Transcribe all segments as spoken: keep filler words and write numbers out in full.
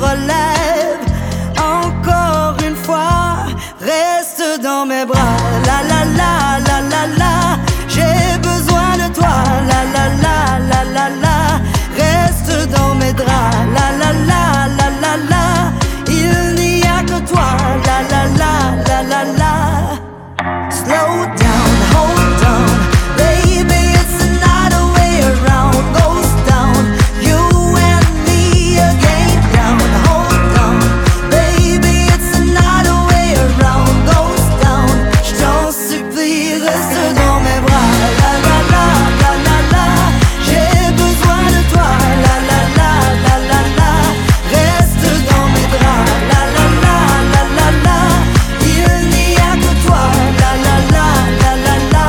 relève. Encore une fois, reste dans mes bras. La la la la la la, j'ai besoin de toi. La la la la la la, reste dans mes draps. La la la la la la, il n'y a que toi. La la la la la la. Slow down, hold on, baby, it's another way around. Goes down, you and me again. Down, hold on, baby, it's another way around. Goes down, je t'en supplie, reste dans mes bras. La la la la la la, j'ai besoin de toi. La la la la la la, reste dans mes draps. La la la la la la, il n'y a que toi. La la la la la la.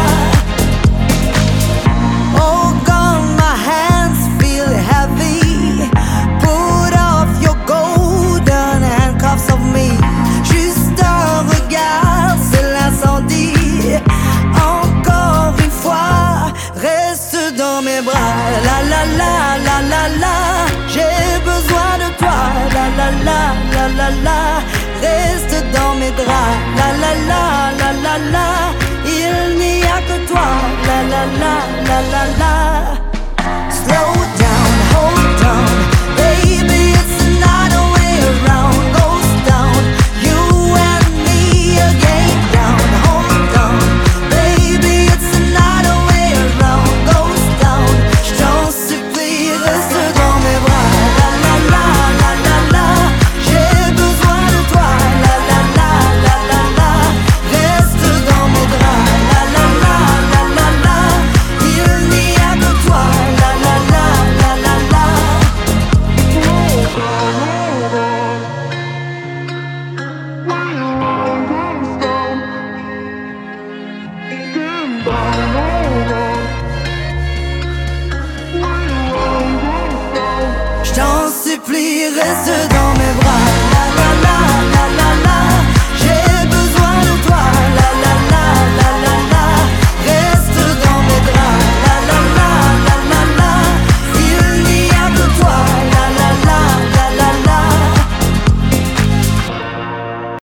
Oh God, my hands feel heavy. Put off your golden handcuffs of me. Juste un regard, c'est l'incendie. Encore une fois, reste dans mes bras. La la la la la la, j'ai besoin de toi. La la la la la la, reste dans mes draps. La la la la la la, il n'y a que toi. La la la la la la. Slow down, hold on, baby, it's another way around. Goes down, you and me again. Down, hold on, baby, it's another way around. Goes down, je t'en supplie, reste dans mes bras. La la la la la la, j'ai besoin de toi. La la la la la la, reste dans mes draps. La la la la la la, il n'y a que toi. La la la la la la. Je t'en supplie, reste dans mes bras.